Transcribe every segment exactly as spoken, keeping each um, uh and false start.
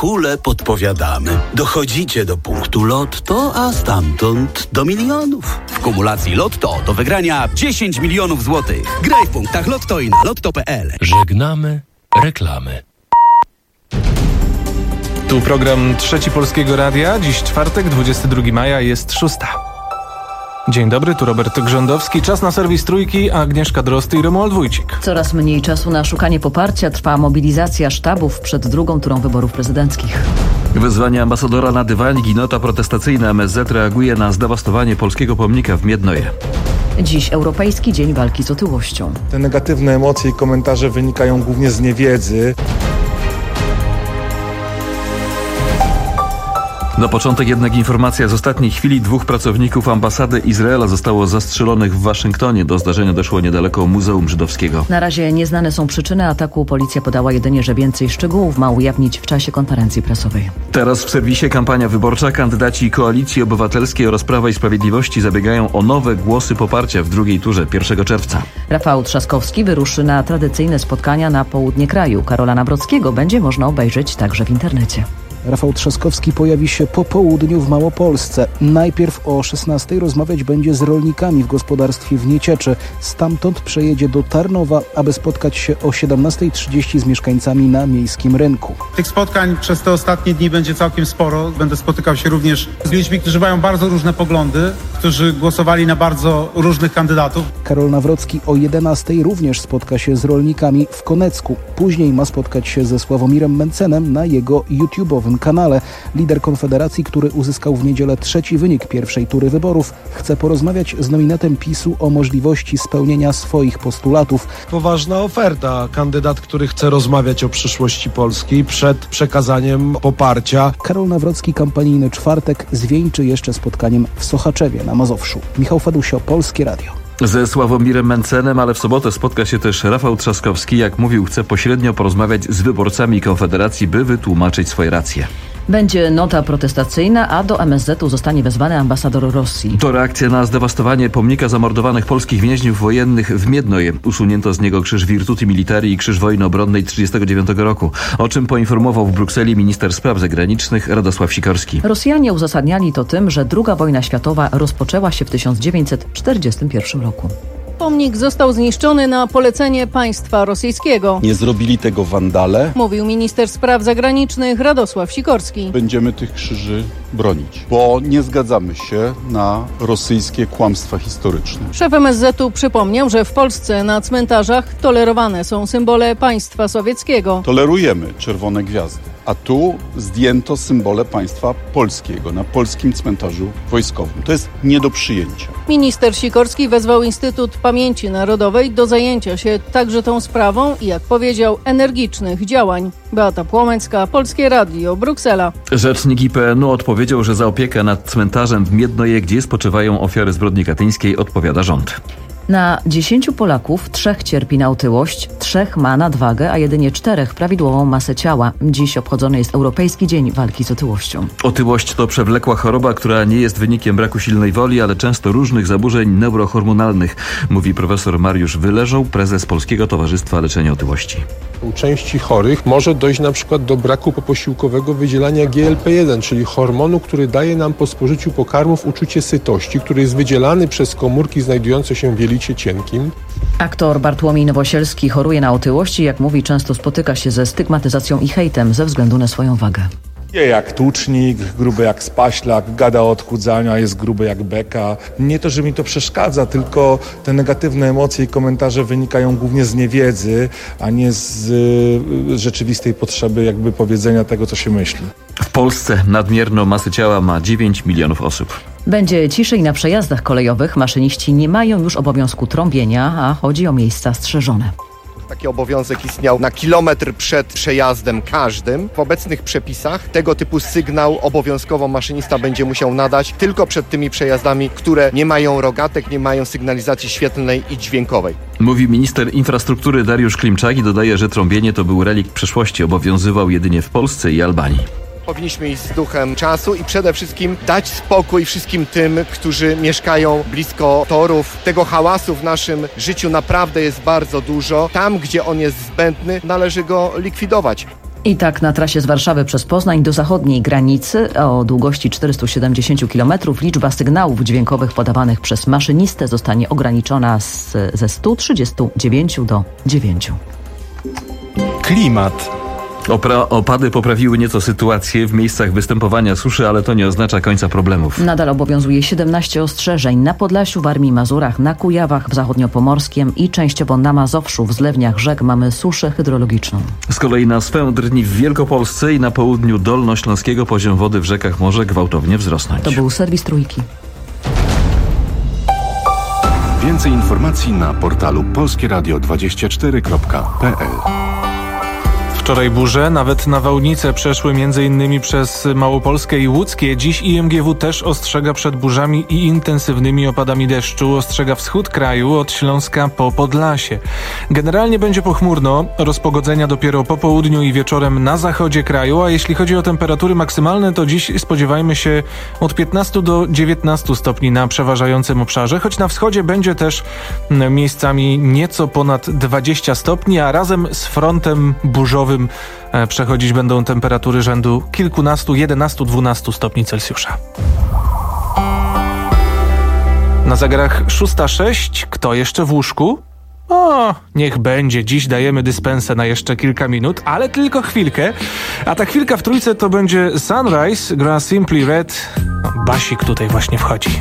hule podpowiadamy. Dochodzicie do punktu Lotto, a stamtąd do milionów. W kumulacji Lotto do wygrania dziesięć milionów złotych. Graj w punktach Lotto i na lotto kropka p l. Żegnamy reklamy. Tu program Trzeci Polskiego Radia. Dziś czwartek, dwudziestego drugiego maja, jest szósta. Dzień dobry, tu Robert Grządowski. Czas na serwis Trójki, Agnieszka Drozd i Romuald Wójcik. Coraz mniej czasu na szukanie poparcia. Trwa mobilizacja sztabów przed drugą turą wyborów prezydenckich. Wezwanie ambasadora na dywanik i nota protestacyjna. M S Z reaguje na zdewastowanie polskiego pomnika w Miednoje. Dziś Europejski Dzień Walki z Otyłością. Te negatywne emocje i komentarze wynikają głównie z niewiedzy. Na początek jednak informacja z ostatniej chwili. Dwóch pracowników ambasady Izraela zostało zastrzelonych w Waszyngtonie. Do zdarzenia doszło niedaleko Muzeum Żydowskiego. Na razie nieznane są przyczyny ataku. Policja podała jedynie, że więcej szczegółów ma ujawnić w czasie konferencji prasowej. Teraz w serwisie kampania wyborcza. Kandydaci Koalicji Obywatelskiej oraz Prawa i Sprawiedliwości zabiegają o nowe głosy poparcia w drugiej turze pierwszego czerwca. Rafał Trzaskowski wyruszy na tradycyjne spotkania na południe kraju. Karola Nawrockiego będzie można obejrzeć także w internecie. Rafał Trzaskowski pojawi się po południu w Małopolsce. Najpierw o szesnastej rozmawiać będzie z rolnikami w gospodarstwie w Niecieczy. Stamtąd przejedzie do Tarnowa, aby spotkać się o siedemnastej trzydzieści z mieszkańcami na miejskim rynku. Tych spotkań przez te ostatnie dni będzie całkiem sporo. Będę spotykał się również z ludźmi, którzy mają bardzo różne poglądy, którzy głosowali na bardzo różnych kandydatów. Karol Nawrocki o jedenastej również spotka się z rolnikami w Konecku. Później ma spotkać się ze Sławomirem Mencenem na jego YouTube'owym kanale. Lider Konfederacji, który uzyskał w niedzielę trzeci wynik pierwszej tury wyborów, chce porozmawiać z nominatem PiSu o możliwości spełnienia swoich postulatów. Poważna oferta. Kandydat, który chce rozmawiać o przyszłości Polski przed przekazaniem poparcia. Karol Nawrocki kampanijny czwartek zwieńczy jeszcze spotkaniem w Sochaczewie na Mazowszu. Michał Fadusio, Polskie Radio. Ze Sławomirem Mencenem, ale w sobotę spotka się też Rafał Trzaskowski. Jak mówił, chce pośrednio porozmawiać z wyborcami Konfederacji, by wytłumaczyć swoje racje. Będzie nota protestacyjna, a do M S Z u zostanie wezwany ambasador Rosji. To reakcja na zdewastowanie pomnika zamordowanych polskich więźniów wojennych w Miednoje. Usunięto z niego krzyż Virtuti Militari i krzyż wojny obronnej tysiąc dziewięćset trzydziestego dziewiątego roku, o czym poinformował w Brukseli minister spraw zagranicznych Radosław Sikorski. Rosjanie uzasadniali to tym, że druga wojna światowa rozpoczęła się w tysiąc dziewięćset czterdziestym pierwszym roku. Pomnik został zniszczony na polecenie państwa rosyjskiego. Nie zrobili tego wandale, mówił minister spraw zagranicznych Radosław Sikorski. Będziemy tych krzyży bronić, bo nie zgadzamy się na rosyjskie kłamstwa historyczne. Szef M S Z u przypomniał, że w Polsce na cmentarzach tolerowane są symbole państwa sowieckiego. Tolerujemy czerwone gwiazdy, a tu zdjęto symbole państwa polskiego na polskim cmentarzu wojskowym. To jest nie do przyjęcia. Minister Sikorski wezwał Instytut Pamięci Narodowej do zajęcia się także tą sprawą i, jak powiedział, energicznych działań. Beata Płomeńska, Polskie Radio, Bruksela. Rzecznik I P N u odpowiedział, że za opiekę nad cmentarzem w Miednoje, gdzie spoczywają ofiary zbrodni katyńskiej, odpowiada rząd. Na dziesięciu Polaków trzech cierpi na otyłość, trzech ma nadwagę, a jedynie czterech prawidłową masę ciała. Dziś obchodzony jest Europejski Dzień Walki z Otyłością. Otyłość to przewlekła choroba, która nie jest wynikiem braku silnej woli, ale często różnych zaburzeń neurohormonalnych, mówi profesor Mariusz Wyleżał, prezes Polskiego Towarzystwa Leczenia Otyłości. U części chorych może dojść na przykład do braku poposiłkowego wydzielania G L P jeden, czyli hormonu, który daje nam po spożyciu pokarmów uczucie sytości, który jest wydzielany przez komórki znajdujące się w jelicie cienkim. Aktor Bartłomiej Nowosielski choruje na otyłość i, jak mówi, często spotyka się ze stygmatyzacją i hejtem ze względu na swoją wagę. Je jak tłucznik, gruby jak spaślak, gada o odchudzaniu, a jest gruby jak beka. Nie to, że mi to przeszkadza, tylko te negatywne emocje i komentarze wynikają głównie z niewiedzy, a nie z y, rzeczywistej potrzeby jakby powiedzenia tego, co się myśli. W Polsce nadmierną masę ciała ma dziewięć milionów osób. Będzie ciszej na przejazdach kolejowych. Maszyniści nie mają już obowiązku trąbienia, a chodzi o miejsca strzeżone. Taki obowiązek istniał na kilometr przed przejazdem każdym. W obecnych przepisach tego typu sygnał obowiązkowo maszynista będzie musiał nadać tylko przed tymi przejazdami, które nie mają rogatek, nie mają sygnalizacji świetlnej i dźwiękowej. Mówi minister infrastruktury Dariusz Klimczak i dodaje, że trąbienie to był relikt przeszłości, obowiązywał jedynie w Polsce i Albanii. Powinniśmy iść z duchem czasu i przede wszystkim dać spokój wszystkim tym, którzy mieszkają blisko torów. Tego hałasu w naszym życiu naprawdę jest bardzo dużo. Tam, gdzie on jest zbędny, należy go likwidować. I tak na trasie z Warszawy przez Poznań do zachodniej granicy o długości czterysta siedemdziesiąt kilometrów liczba sygnałów dźwiękowych podawanych przez maszynistę zostanie ograniczona z, ze stu trzydziestu dziewięciu do dziewięciu. Klimat. Opra- opady poprawiły nieco sytuację w miejscach występowania suszy, ale to nie oznacza końca problemów. Nadal obowiązuje siedemnaście ostrzeżeń na Podlasiu, Warmii i Mazurach, na Kujawach, w zachodniopomorskiem i częściowo na Mazowszu. W zlewniach rzek mamy suszę hydrologiczną. Z kolei na Swędrni w Wielkopolsce i na południu Dolnośląskiego poziom wody w rzekach może gwałtownie wzrosnąć. To był serwis Trójki. Więcej informacji na portalu polskie radio dwadzieścia cztery kropka p l. Wczoraj burze, nawet nawałnice przeszły m.in. przez Małopolskę i Łódzkie. Dziś I M G W też ostrzega przed burzami i intensywnymi opadami deszczu. Ostrzega wschód kraju od Śląska po Podlasie. Generalnie będzie pochmurno, rozpogodzenia dopiero po południu i wieczorem na zachodzie kraju, a jeśli chodzi o temperatury maksymalne, to dziś spodziewajmy się od piętnastu do dziewiętnastu stopni na przeważającym obszarze, choć na wschodzie będzie też miejscami nieco ponad dwadzieścia stopni, a razem z frontem burzowym przechodzić będą temperatury rzędu kilkunastu, jedenastu, dwunastu stopni Celsjusza. Na zegarach szósta sześć. Kto jeszcze w łóżku? O, niech będzie. Dziś dajemy dyspensę na jeszcze kilka minut, ale tylko chwilkę. A ta chwilka w trójce to będzie Sunrise, gra Simply Red. No, basik tutaj właśnie wchodzi.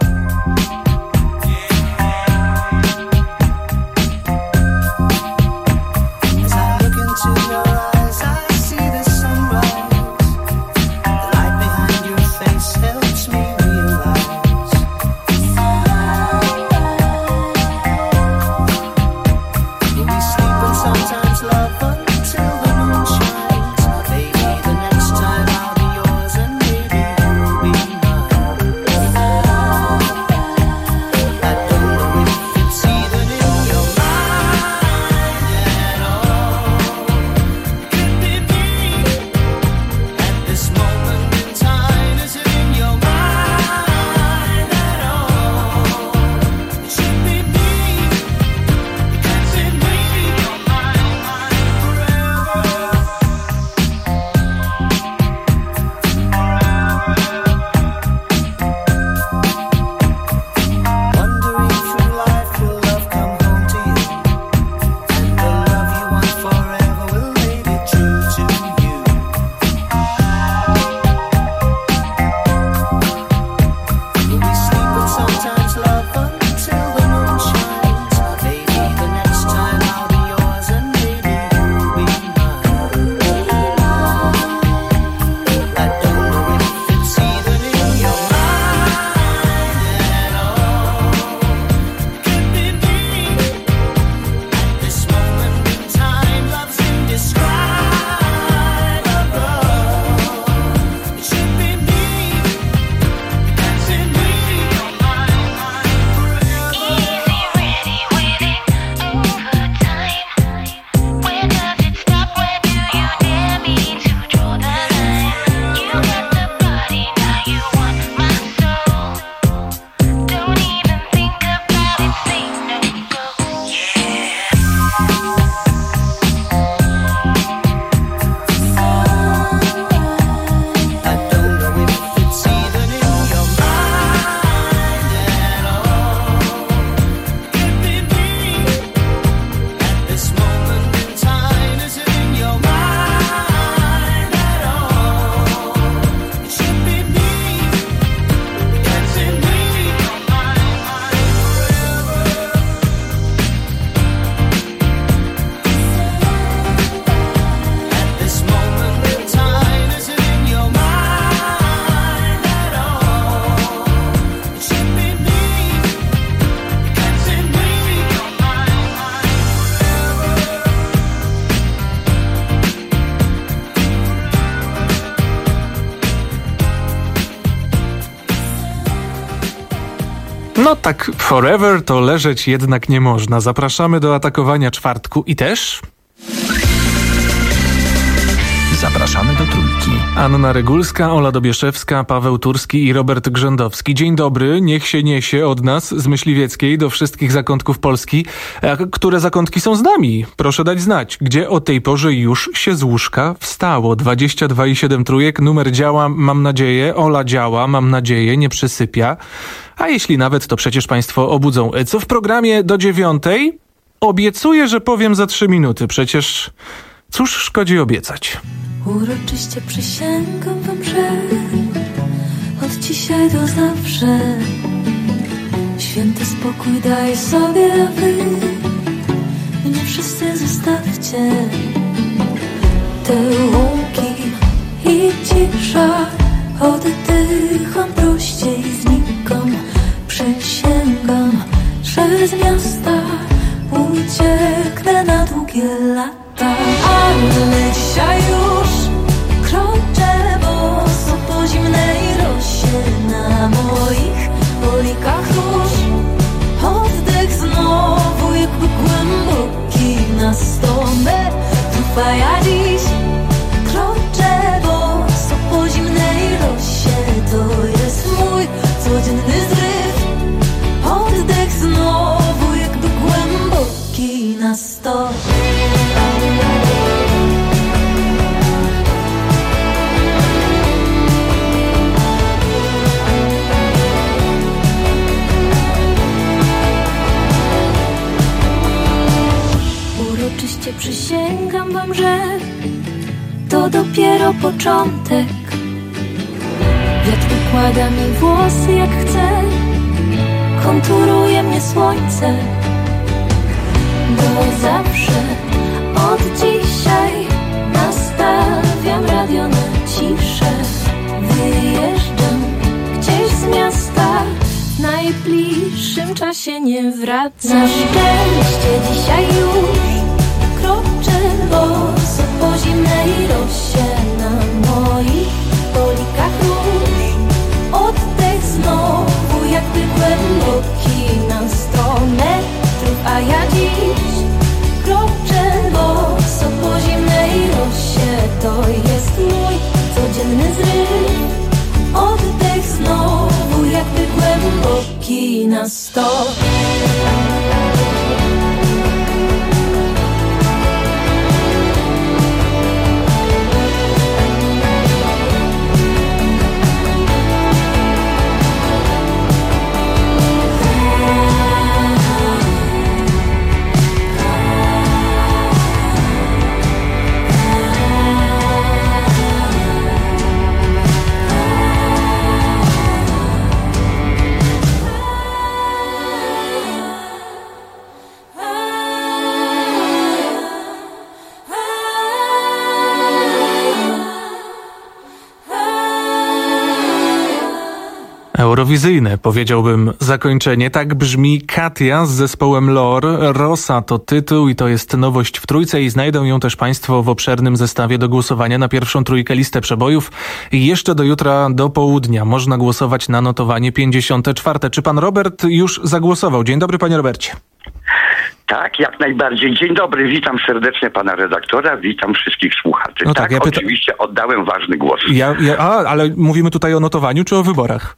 No tak, forever to leżeć jednak nie można. Zapraszamy do atakowania czwartku i też... Zapraszamy do Trójki. Anna Regulska, Ola Dobieszewska, Paweł Turski i Robert Grzędowski. Dzień dobry, niech się niesie od nas z Myśliwieckiej do wszystkich zakątków Polski. A które zakątki są z nami? Proszę dać znać, gdzie o tej porze już się z łóżka wstało. dwadzieścia dwa i siedem trójek, numer działa, mam nadzieję. Ola działa, mam nadzieję, nie przysypia. A jeśli nawet, to przecież państwo obudzą. Co w programie do dziewiątej? Obiecuję, że powiem za trzy minuty. Przecież cóż szkodzi obiecać. Uroczyście przysięgam wam, że od dzisiaj do zawsze święty spokój daję sobie, a wy mnie wszyscy zostawcie. Te łąki i cisza, oddycham prościej, znikam, przysięgam, że z miasta ucieknę na długie lata. Ale dzisiaj już kroczę boso po zimnej rosie, na moich polikach róż oddech znowu jakby głęboki na sto metrów, a ja dziś kroczę boso po zimnej rosie. To jest mój codzienny zryw, oddech znowu jakby głęboki na sto. Uroczyście przysięgam wam, że to dopiero początek. Wiatr układa mi włosy jak chce, konturuje mnie słońce. Bo zawsze od dzisiaj nastawiam radio na ciszę. Wyjeżdżam gdzieś z miasta, w najbliższym czasie nie wracam. Na szczęście dzisiaj już kroczę boso po zimnej rosie, na moich polikach róż oddech znowu jakby głęboki na sto metrów, a ja dziś kroczę boso po zimnej rosie. To jest mój codzienny zryw, oddech znowu jakby głęboki na sto. Eurowizyjne, powiedziałbym, zakończenie. Tak brzmi Katia z zespołem Lore. Rosa to tytuł i to jest nowość w trójce i znajdą ją też państwo w obszernym zestawie do głosowania na pierwszą trójkę listę przebojów. I jeszcze do jutra do południa można głosować na notowanie pięćdziesiąte czwarte. Czy pan Robert już zagłosował? Dzień dobry, panie Robercie. Tak, jak najbardziej. Dzień dobry, witam serdecznie pana redaktora, witam wszystkich słuchaczy. No tak, tak ja pyta... oczywiście oddałem ważny głos. Ja, ja, a, ale mówimy tutaj o notowaniu czy o wyborach?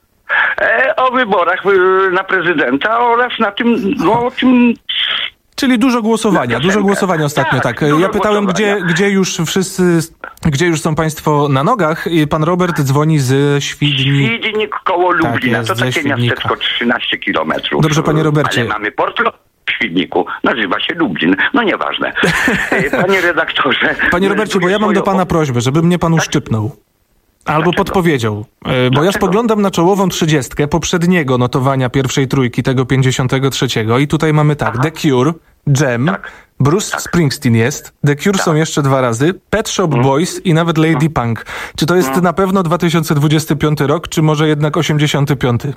E, o wyborach y, na prezydenta oraz na tym, no o tym... Czyli dużo głosowania, dużo głosowania ostatnio, tak. tak. Ja pytałem, gdzie, gdzie już wszyscy, gdzie już są państwo na nogach. Pan Robert dzwoni z Świdnik. Świdnik koło Lublina, tak jest, to takie Świdnika. miasteczko trzynaście kilometrów. Dobrze, panie Robercie. Ale mamy port w Świdniku, nazywa się Lublin, no nieważne. Panie redaktorze. Panie Robercie, bo ja mam do pana prośbę, żeby mnie pan uszczypnął. Albo Dlaczego? podpowiedział, bo Dlaczego? ja spoglądam na czołową trzydziestkę poprzedniego notowania pierwszej trójki, tego pięćdziesiątego trzeciego i tutaj mamy tak, Aha. The Cure, Jam, tak. Bruce tak. Springsteen jest, The Cure tak. są jeszcze dwa razy, Pet Shop hmm. Boys i nawet Lady hmm. Punk. Czy to jest hmm. na pewno dwa tysiące dwudziesty piąty rok, czy może jednak osiemdziesiąty piąty?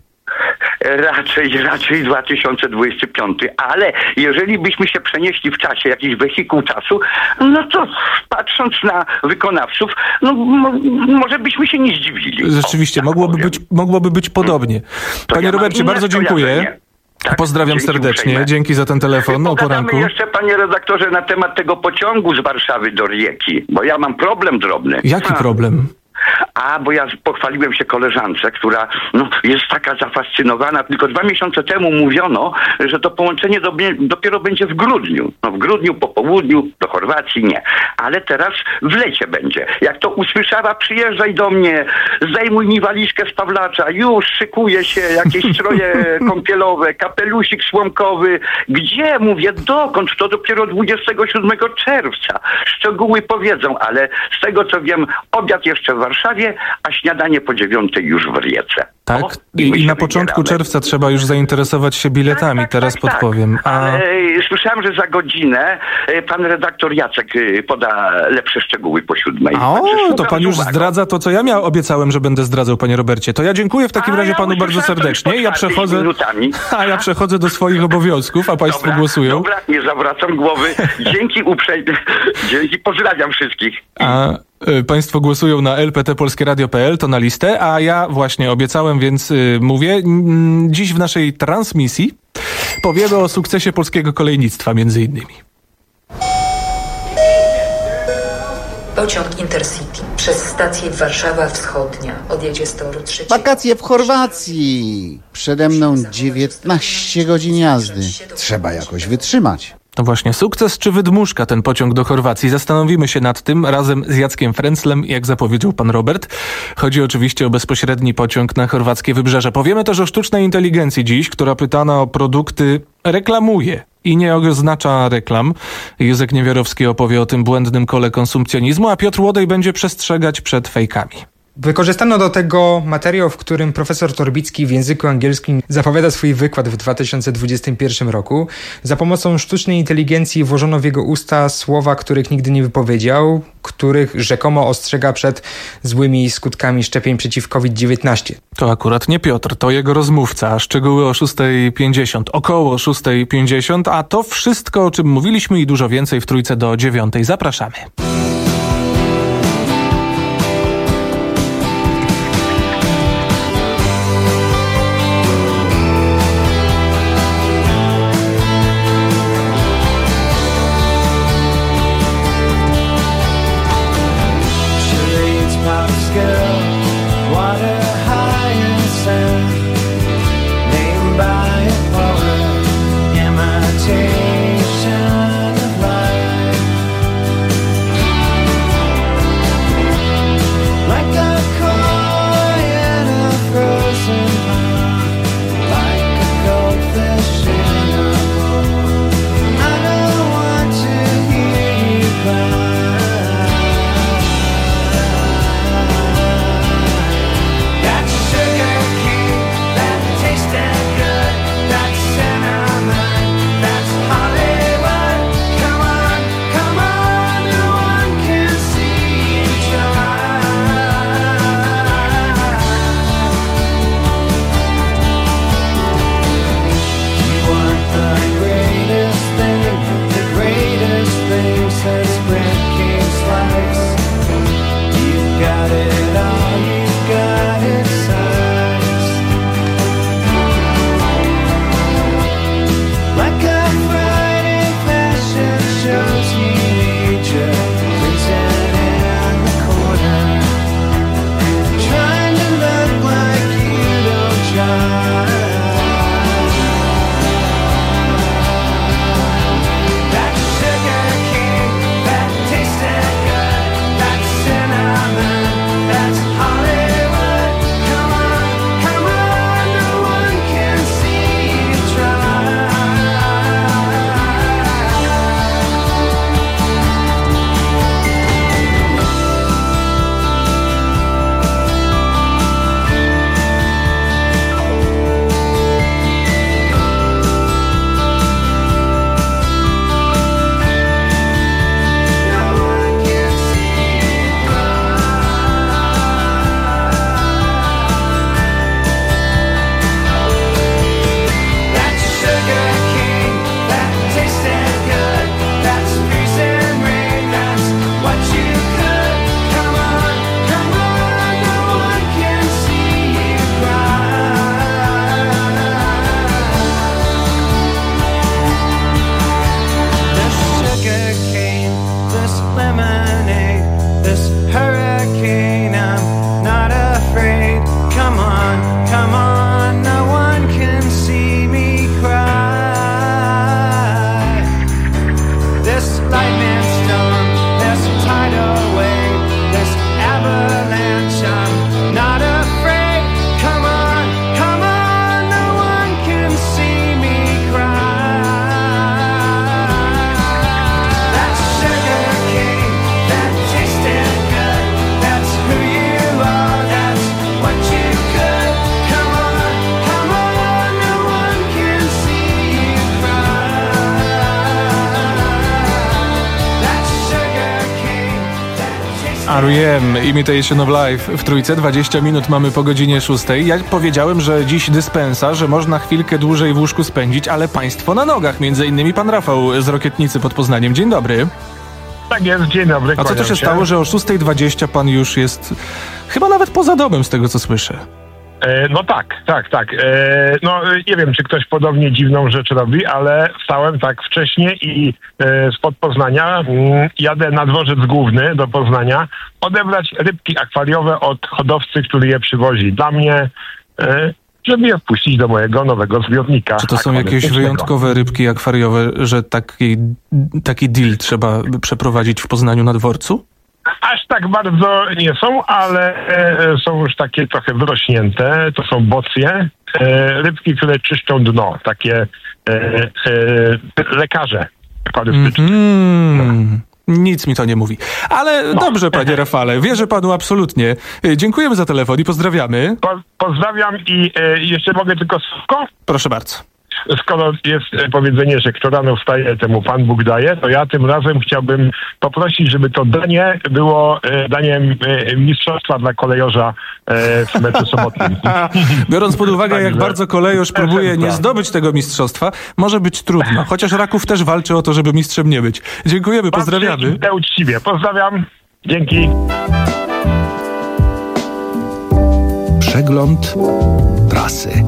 Raczej, raczej dwa tysiące dwudziesty piąty, ale jeżeli byśmy się przenieśli w czasie, jakiś wehikuł czasu, no to patrząc na wykonawców, no może byśmy się nie zdziwili. Rzeczywiście, o, tak mogłoby, być, mogłoby być podobnie. To Panie ja Robercie, bardzo dziękuję. Tak, Pozdrawiam dzięki serdecznie, uprzejme. dzięki za ten telefon o Pogadamy poranku. jeszcze, panie redaktorze, na temat tego pociągu z Warszawy do Rijeki, bo ja mam problem drobny. Jaki A. problem? A, bo ja pochwaliłem się koleżance, która no, jest taka zafascynowana. Tylko dwa miesiące temu mówiono, że to połączenie do, dopiero będzie w grudniu. No w grudniu, po południu, do Chorwacji nie. Ale teraz w lecie będzie. Jak to usłyszała, przyjeżdżaj do mnie, zdejmuj mi walizkę z Pawlacza, już szykuje się jakieś stroje kąpielowe, kapelusik słomkowy. Gdzie? Mówię, dokąd? To dopiero dwudziestego siódmego czerwca. Szczegóły powiedzą, ale z tego co wiem, obiad jeszcze w Warszawie, a śniadanie po dziewiątej już w Rijece. Tak, o, i, my i się na początku wybieramy. czerwca trzeba już zainteresować się biletami, Tak, tak, teraz tak, podpowiem. Tak. A... Ale e, słyszałem, że za godzinę e, pan redaktor Jacek e, poda lepsze szczegóły po siódmej. O, Także to słucham pan z już uwagą. zdradza to, co ja miał, obiecałem, że będę zdradzał, panie Robercie. To ja dziękuję w takim A, razie ja panu bardzo usłyszałem to już serdecznie. po Ja czwartej przechodzę, minutami. a ja przechodzę do swoich obowiązków, a państwo Dobra, głosują. Dobra, nie zawracam głowy. Dzięki uprzejmie. Dzięki, pozdrawiam wszystkich. A y, państwo głosują na l p t polskie radio kropka p l, to na listę, a ja właśnie obiecałem, więc y, mówię. Mm, dziś w naszej transmisji powiemy o sukcesie polskiego kolejnictwa między innymi. Pociąg Intercity przez stację Warszawa Wschodnia odjedzie z toru trzeciego. Wakacje w Chorwacji. Przede mną dziewiętnaście godzin jazdy. Trzeba jakoś wytrzymać. No właśnie, sukces czy wydmuszka ten pociąg do Chorwacji? Zastanowimy się nad tym razem z Jackiem Fręclem, jak zapowiedział pan Robert. Chodzi oczywiście o bezpośredni pociąg na chorwackie wybrzeże. Powiemy też o sztucznej inteligencji dziś, która pytana o produkty reklamuje i nie oznacza reklam. Józek Niewiarowski opowie o tym błędnym kole konsumpcjonizmu, a Piotr Łodej będzie przestrzegać przed fejkami. Wykorzystano do tego materiał, w którym profesor Torbicki w języku angielskim zapowiada swój wykład w dwa tysiące dwudziestym pierwszym roku. Za pomocą sztucznej inteligencji włożono w jego usta słowa, których nigdy nie wypowiedział, których rzekomo ostrzega przed złymi skutkami szczepień przeciw COVID dziewiętnaście. To akurat nie Piotr, to jego rozmówca. A szczegóły o szóstej pięćdziesiąt, około szóstej pięćdziesiąt, a to wszystko, o czym mówiliśmy i dużo więcej w Trójce do dziewiątej. Zapraszamy. Imitation of life. R E M, Imitation of Life w Trójce. dwadzieścia minut mamy po godzinie szóstej. Ja powiedziałem, że dziś dyspensa, że można chwilkę dłużej w łóżku spędzić, ale państwo na nogach, między innymi pan Rafał z Rokietnicy pod Poznaniem. Dzień dobry. Tak jest, dzień dobry. A co to się stało, że o szóstej dwadzieścia pan już jest chyba nawet poza domem, z tego co słyszę? E, no tak, tak, tak. E, no nie wiem, czy ktoś podobnie dziwną rzecz robi, ale wstałem tak wcześnie i e, spod Poznania m, jadę na dworzec główny do Poznania odebrać rybki akwariowe od hodowcy, który je przywozi dla mnie, e, żeby je wpuścić do mojego nowego zbiornika. Czy to są jakieś wyjątkowe rybki akwariowe, że taki, taki deal trzeba przeprowadzić w Poznaniu na dworcu? Aż tak bardzo nie są, ale e, są już takie trochę wyrośnięte. To są bocje, e, rybki, które czyszczą dno. Takie e, e, lekarze akwarystyczni. Mm-hmm. Nic mi to nie mówi. Ale no. Dobrze, panie Rafale, wierzę panu absolutnie. Dziękujemy za telefon i pozdrawiamy. Po, pozdrawiam i e, jeszcze mogę tylko słówko? Proszę bardzo. Skoro jest powiedzenie, że kto rano wstaje, temu Pan Bóg daje, to ja tym razem chciałbym poprosić, żeby to danie było daniem mistrzostwa dla kolejorza w meczu sobotnim. Biorąc pod uwagę, jak bardzo kolejorz próbuje nie zdobyć tego mistrzostwa, może być trudno. Chociaż Raków też walczy o to, żeby mistrzem nie być. Dziękujemy, pozdrawiamy. Patrzcie uczciwie. Pozdrawiam. Dzięki. Przegląd prasy.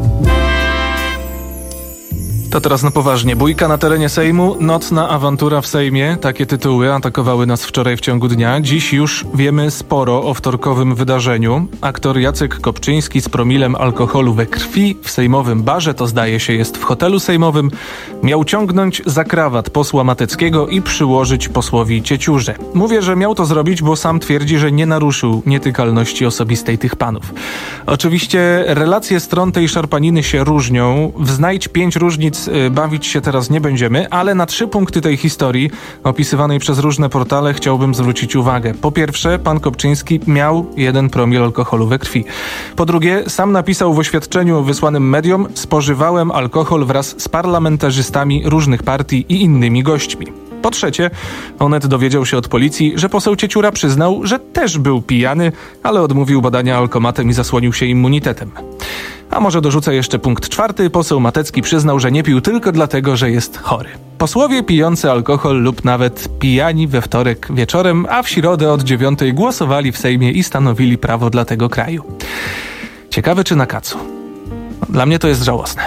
To teraz na poważnie. Bójka na terenie Sejmu, nocna awantura w Sejmie. Takie tytuły atakowały nas wczoraj w ciągu dnia. Dziś już wiemy sporo o wtorkowym wydarzeniu. Aktor Jacek Kopczyński z promilem alkoholu we krwi w sejmowym barze, to zdaje się jest w hotelu sejmowym, miał ciągnąć za krawat posła Mateckiego i przyłożyć posłowi cieciurze. Mówię, że miał to zrobić, bo sam twierdzi, że nie naruszył nietykalności osobistej tych panów. Oczywiście relacje stron tej szarpaniny się różnią. Wznajdź pięć różnic bawić się teraz nie będziemy, ale na trzy punkty tej historii opisywanej przez różne portale chciałbym zwrócić uwagę. Po pierwsze, pan Kopczyński miał jeden promil alkoholu we krwi. Po drugie, sam napisał w oświadczeniu wysłanym mediom: spożywałem alkohol wraz z parlamentarzystami różnych partii i innymi gośćmi. Po trzecie, Onet dowiedział się od policji, że poseł Cieciura przyznał, że też był pijany, ale odmówił badania alkomatem i zasłonił się immunitetem. A może dorzucę jeszcze punkt czwarty. Poseł Matecki przyznał, że nie pił tylko dlatego, że jest chory. Posłowie pijący alkohol lub nawet pijani we wtorek wieczorem, a w środę od dziewiątej głosowali w Sejmie i stanowili prawo dla tego kraju. Ciekawe, czy na kacu. Dla mnie to jest żałosne.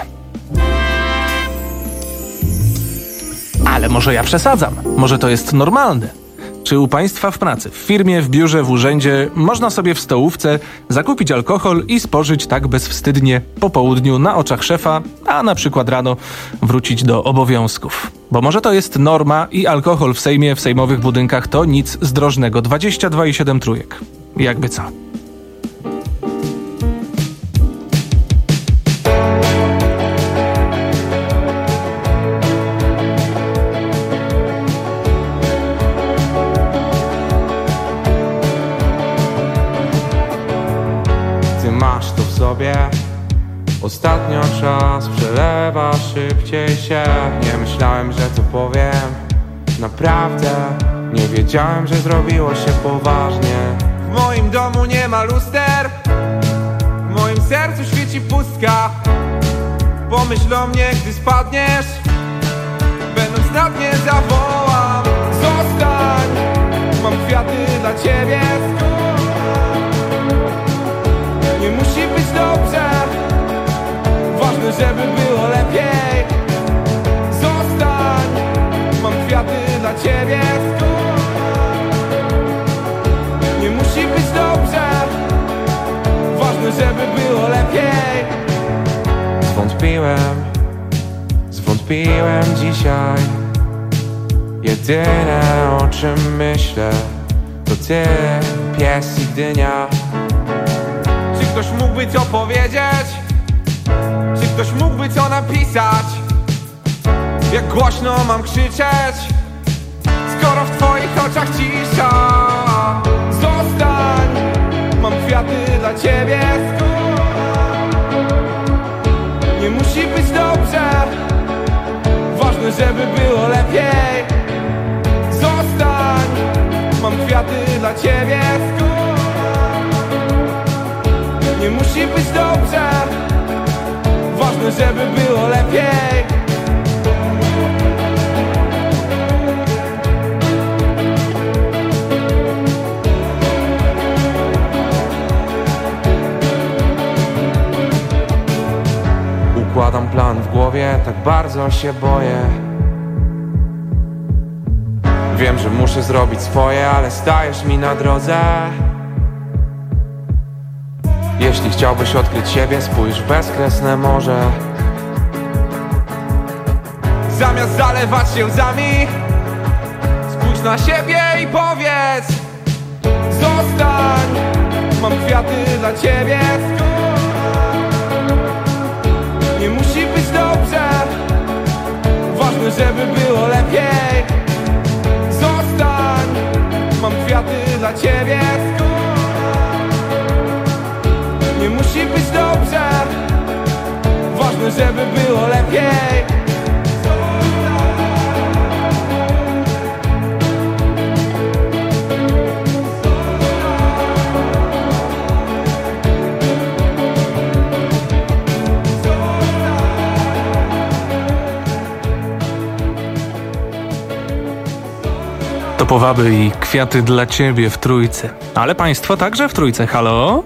Ale może ja przesadzam. Może to jest normalne. Czy u państwa w pracy, w firmie, w biurze, w urzędzie można sobie w stołówce zakupić alkohol i spożyć tak bezwstydnie po południu na oczach szefa, a na przykład rano wrócić do obowiązków? Bo może to jest norma i alkohol w Sejmie, w sejmowych budynkach to nic zdrożnego. dwadzieścia dwa i siedem trójek. Jakby co. Masz to w sobie. Ostatnio czas przelewa szybciej się. Nie myślałem, że to powiem. Naprawdę nie wiedziałem, że zrobiło się poważnie. W moim domu nie ma luster. W moim sercu świeci pustka. Pomyśl o mnie, gdy spadniesz. Będąc na dnie zawołam: zostań, mam kwiaty dla ciebie. Nie musi być dobrze, ważne, żeby było lepiej. Zostań, mam kwiaty dla ciebie. Nie musi być dobrze, ważne, żeby było lepiej. Zwątpiłem, zwątpiłem dzisiaj. Jedyne, o czym myślę, to ty, pies i dynia. Czy ktoś mógłby to powiedzieć? Czy ktoś mógłby to napisać? Jak głośno mam krzyczeć, skoro w twoich oczach cisza? Zostań, mam kwiaty dla ciebie. Nie musi być dobrze, ważne, żeby było lepiej. Zostań, mam kwiaty dla dla ciebie. Nie musi być dobrze, ważne, żeby było lepiej. Układam plan w głowie, tak bardzo się boję. Wiem, że muszę zrobić swoje, ale stajesz mi na drodze. Jeśli chciałbyś odkryć siebie, spójrz w bezkresne morze. Zamiast zalewać się łzami, spójrz na siebie i powiedz: zostań, mam kwiaty dla ciebie. Nie musi być dobrze, ważne, żeby było lepiej. Zostań, mam kwiaty dla ciebie. Nie musi być dobrze, ważne, żeby było lepiej. Topowaby i kwiaty dla ciebie w Trójce. Ale państwo także w Trójce. Halo?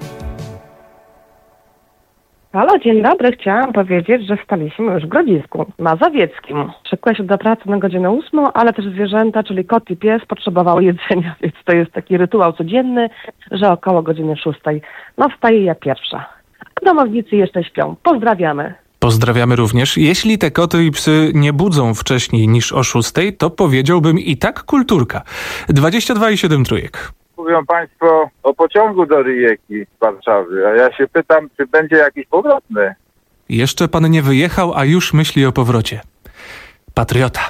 Halo, dzień dobry. Chciałam powiedzieć, że staliśmy już w Grodzisku mazowieckim. Szykuję się do pracy na godzinę ósmą, ale też zwierzęta, czyli kot i pies, potrzebowały jedzenia, więc to jest taki rytuał codzienny, że około godziny szóstej no wstaję ja pierwsza. A domownicy jeszcze śpią. Pozdrawiamy. Pozdrawiamy również. Jeśli te koty i psy nie budzą wcześniej niż o szóstej, to powiedziałbym i tak kulturka. dwadzieścia dwa i siedem trójek. Mówią państwo o pociągu do Rijeki z Warszawy, a ja się pytam, czy będzie jakiś powrotny. Jeszcze pan nie wyjechał, a już myśli o powrocie. Patriota.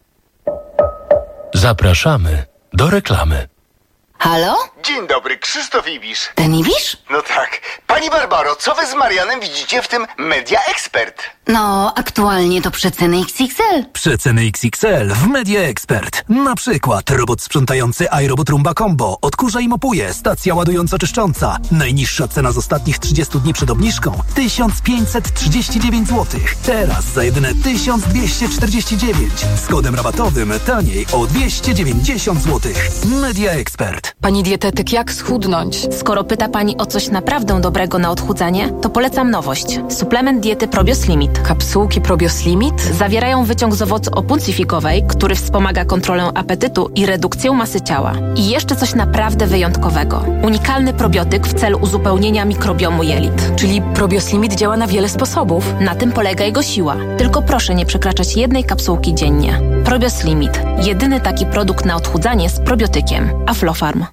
Zapraszamy do reklamy. Halo? Dzień dobry, Krzysztof Ibisz. Ten Ibisz? No tak. Pani Barbaro, co wy z Marianem widzicie w tym Media Expert? No, aktualnie to przeceny X X L. Przeceny X X L w Media Expert. Na przykład robot sprzątający iRobot Roomba Combo, odkurza i mopuje, stacja ładująco-czyszcząca. Najniższa cena z ostatnich trzydziestu dni przed obniżką tysiąc pięćset trzydzieści dziewięć złotych. Teraz za jedyne tysiąc dwieście czterdzieści dziewięć. Z kodem rabatowym taniej o dwieście dziewięćdziesiąt złotych. Media Expert. Pani dietetyk, jak schudnąć? Skoro pyta Pani o coś naprawdę dobrego na odchudzanie, to polecam nowość. Suplement diety Probios Limit. Kapsułki Probios Limit? Zawierają wyciąg z owocu opulsifikowej, który wspomaga kontrolę apetytu i redukcję masy ciała. I jeszcze coś naprawdę wyjątkowego. Unikalny probiotyk w celu uzupełnienia mikrobiomu jelit. Czyli Probios Limit działa na wiele sposobów. Na tym polega jego siła. Tylko proszę nie przekraczać jednej kapsułki dziennie. Probios Limit. Jedyny taki produkt na odchudzanie z probiotykiem. Aflofarm.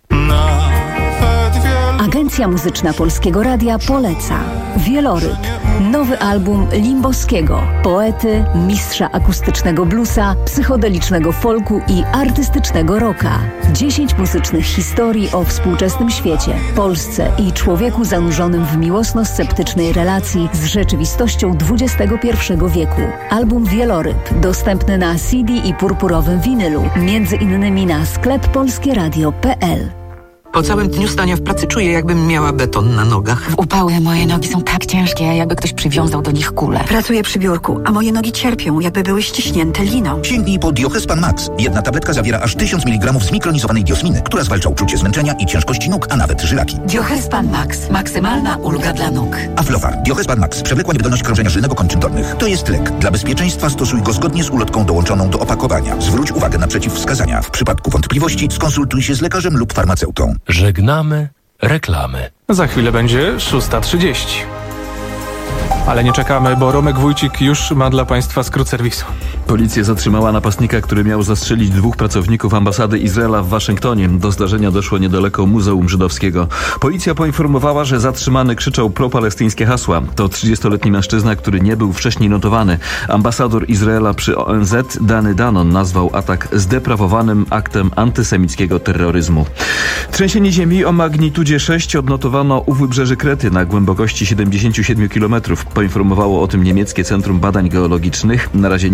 Agencja Muzyczna Polskiego Radia poleca Wieloryb, nowy album Limbowskiego, poety, mistrza akustycznego bluesa, psychodelicznego folku i artystycznego rocka. Dziesięć muzycznych historii o współczesnym świecie, Polsce i człowieku zanurzonym w miłosno-sceptycznej relacji z rzeczywistością dwudziestego pierwszego wieku. Album Wieloryb dostępny na C D i purpurowym winylu, między innymi na sklep polskieradio kropka p l. Po całym dniu stania w pracy czuję, jakbym miała beton na nogach. W upały moje nogi są tak ciężkie, jakby ktoś przywiązał do nich kulę. Pracuję przy biurku, a moje nogi cierpią, jakby były ściśnięte liną. Sięgnij po Diochespan Max. Jedna tabletka zawiera aż tysiąc miligramów zmikronizowanej diosminy, która zwalcza uczucie zmęczenia i ciężkości nóg, a nawet żylaki. Diochespan Max. Maksymalna ulga dla nóg. Aflofar. Diochespan Max. Przewlekła niewydolność krążenia żylnego kończyn dolnych. To jest lek. Dla bezpieczeństwa stosuj go zgodnie z ulotką dołączoną do opakowania. Zwróć uwagę na przeciwwskazania. W przypadku wątpliwości skonsultuj się z lekarzem lub farmaceutą. Żegnamy reklamy. Za chwilę będzie szósta trzydzieści. Ale nie czekamy, bo Romek Wójcik już ma dla Państwa skrót serwisu. Policja zatrzymała napastnika, który miał zastrzelić dwóch pracowników ambasady Izraela w Waszyngtonie. Do zdarzenia doszło niedaleko Muzeum Żydowskiego. Policja poinformowała, że zatrzymany krzyczał propalestyńskie hasła. To trzydziestoletni mężczyzna, który nie był wcześniej notowany. Ambasador Izraela przy O N Z, Dany Danon, nazwał atak zdeprawowanym aktem antysemickiego terroryzmu. Trzęsienie ziemi o magnitudzie sześć odnotowano u wybrzeży Krety na głębokości siedemdziesiąt siedem kilometrów. Poinformowało o tym niemieckie Centrum Badań Geologicznych. Na razie nie ma informacji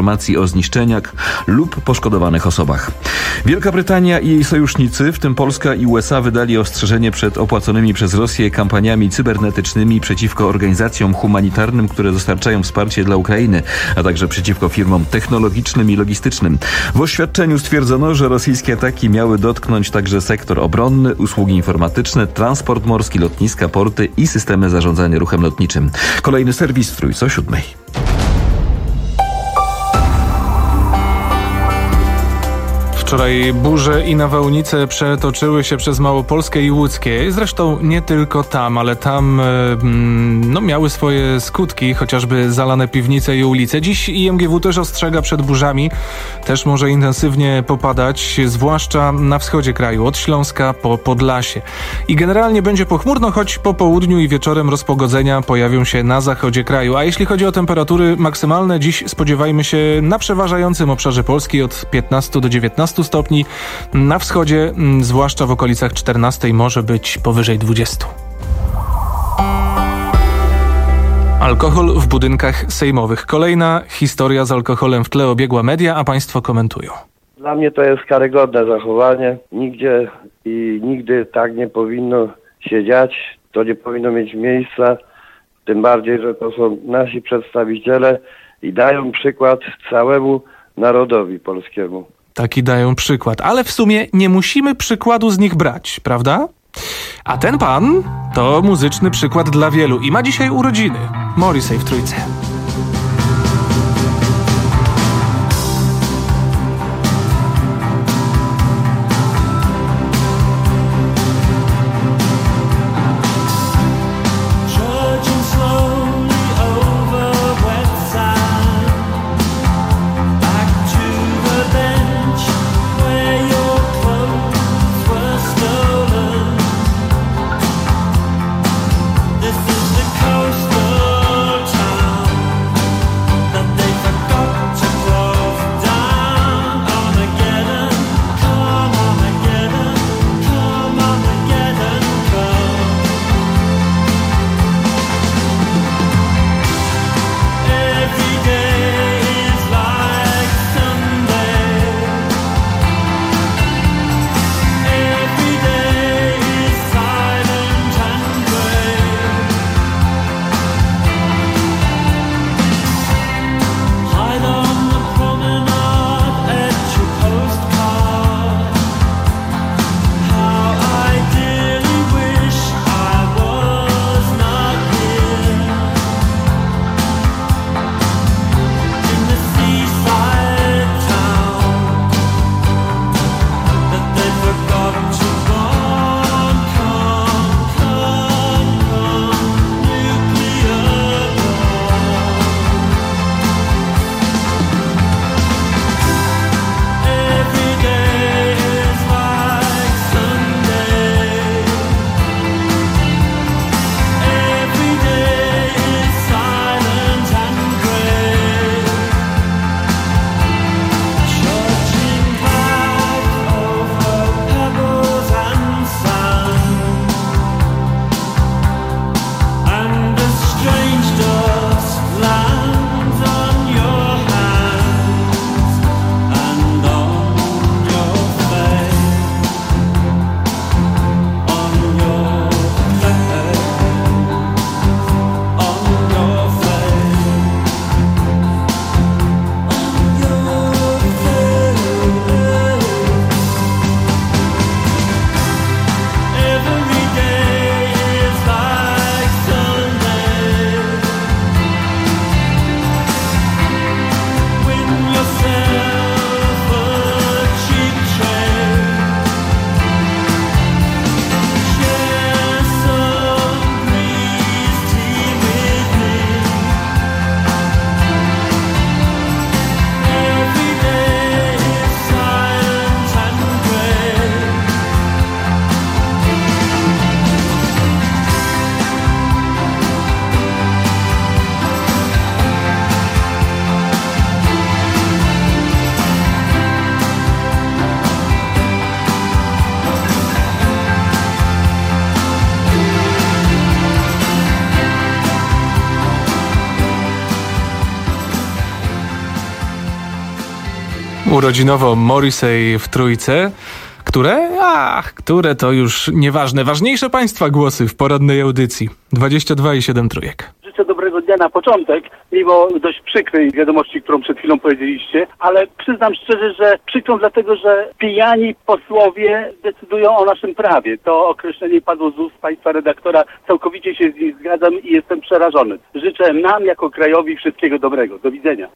informacji o zniszczeniach lub poszkodowanych osobach. Wielka Brytania i jej sojusznicy, w tym Polska i U S A, wydali ostrzeżenie przed opłaconymi przez Rosję kampaniami cybernetycznymi przeciwko organizacjom humanitarnym, które dostarczają wsparcie dla Ukrainy, a także przeciwko firmom technologicznym i logistycznym. W oświadczeniu stwierdzono, że rosyjskie ataki miały dotknąć także sektor obronny, usługi informatyczne, transport morski, lotniska, porty i systemy zarządzania ruchem lotniczym. Kolejny serwis w Trójce o siódmej. Wczoraj burze i nawałnice przetoczyły się przez Małopolskę i Łódzkie. Zresztą nie tylko tam, ale tam no, miały swoje skutki, chociażby zalane piwnice i ulice. Dziś I M G W też ostrzega przed burzami. Też może intensywnie popadać, zwłaszcza na wschodzie kraju, od Śląska po Podlasie. I generalnie będzie pochmurno, choć po południu i wieczorem rozpogodzenia pojawią się na zachodzie kraju. A jeśli chodzi o temperatury maksymalne, dziś spodziewajmy się na przeważającym obszarze Polski od piętnastu do dziewiętnastu stopni. Na wschodzie, zwłaszcza w okolicach czternastej, może być powyżej dwudziestu. Alkohol w budynkach sejmowych. Kolejna historia z alkoholem w tle obiegła media, a państwo komentują. Dla mnie to jest karygodne zachowanie. Nigdzie i nigdy tak nie powinno się dziać. To nie powinno mieć miejsca. Tym bardziej, że to są nasi przedstawiciele i dają przykład całemu narodowi polskiemu. Taki dają przykład, ale w sumie nie musimy przykładu z nich brać, prawda? A ten pan to muzyczny przykład dla wielu i ma dzisiaj urodziny. Morrissey w Trójce. This is the coastal town. urodzinowo Morrissey w trójce. Które? Ach, które to już nieważne. Ważniejsze państwa głosy w porannej audycji. dwadzieścia dwa i siedem trójek. Życzę dobrego dnia na początek, mimo dość przykrej wiadomości, którą przed chwilą powiedzieliście, ale przyznam szczerze, że przykrą dlatego, że pijani posłowie decydują o naszym prawie. To określenie padło z ust państwa redaktora. Całkowicie się z nim zgadzam i jestem przerażony. Życzę nam jako krajowi wszystkiego dobrego. Do widzenia.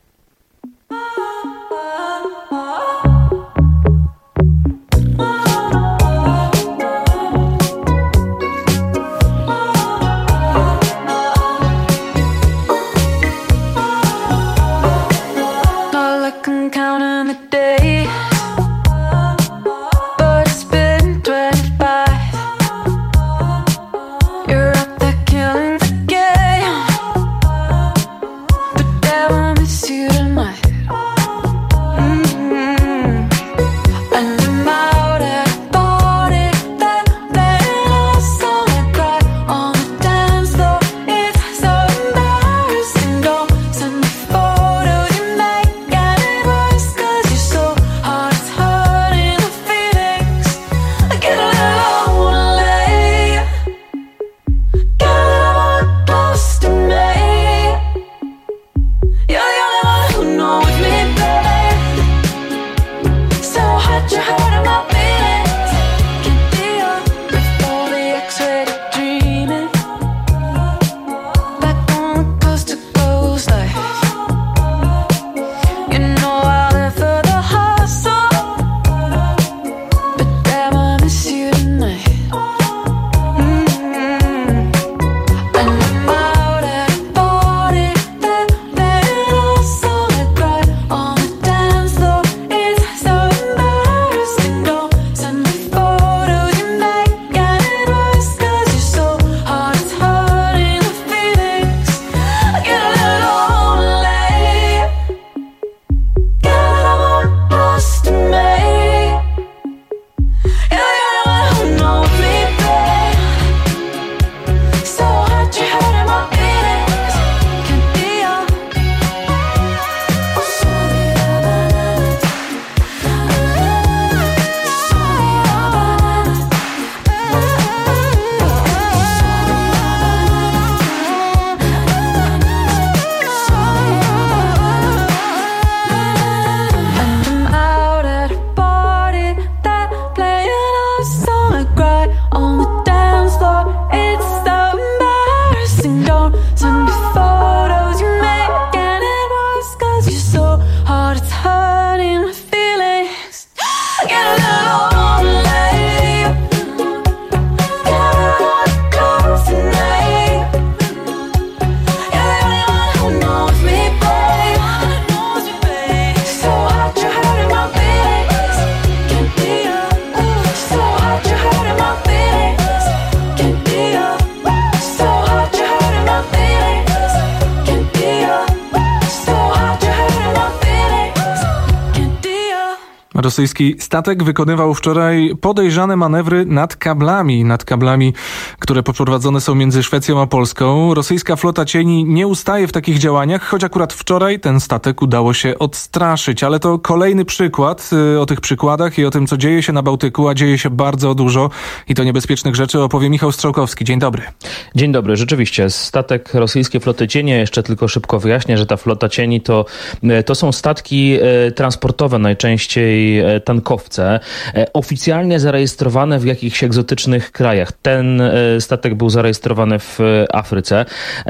Rosyjski statek wykonywał wczoraj podejrzane manewry nad kablami, nad kablami, które poprowadzone są między Szwecją a Polską. Rosyjska flota cieni nie ustaje w takich działaniach, choć akurat wczoraj ten statek udało się odstraszyć. Ale to kolejny przykład. O tych przykładach i o tym, co dzieje się na Bałtyku, a dzieje się bardzo dużo i to niebezpiecznych rzeczy, opowie Michał Strzałkowski. Dzień dobry. Dzień dobry. Rzeczywiście, statek rosyjskiej floty cieni, jeszcze tylko szybko wyjaśnię, że ta flota cieni to, to są statki transportowe, najczęściej tankowce, oficjalnie zarejestrowane w jakichś egzotycznych krajach. Ten statek był zarejestrowany w Afryce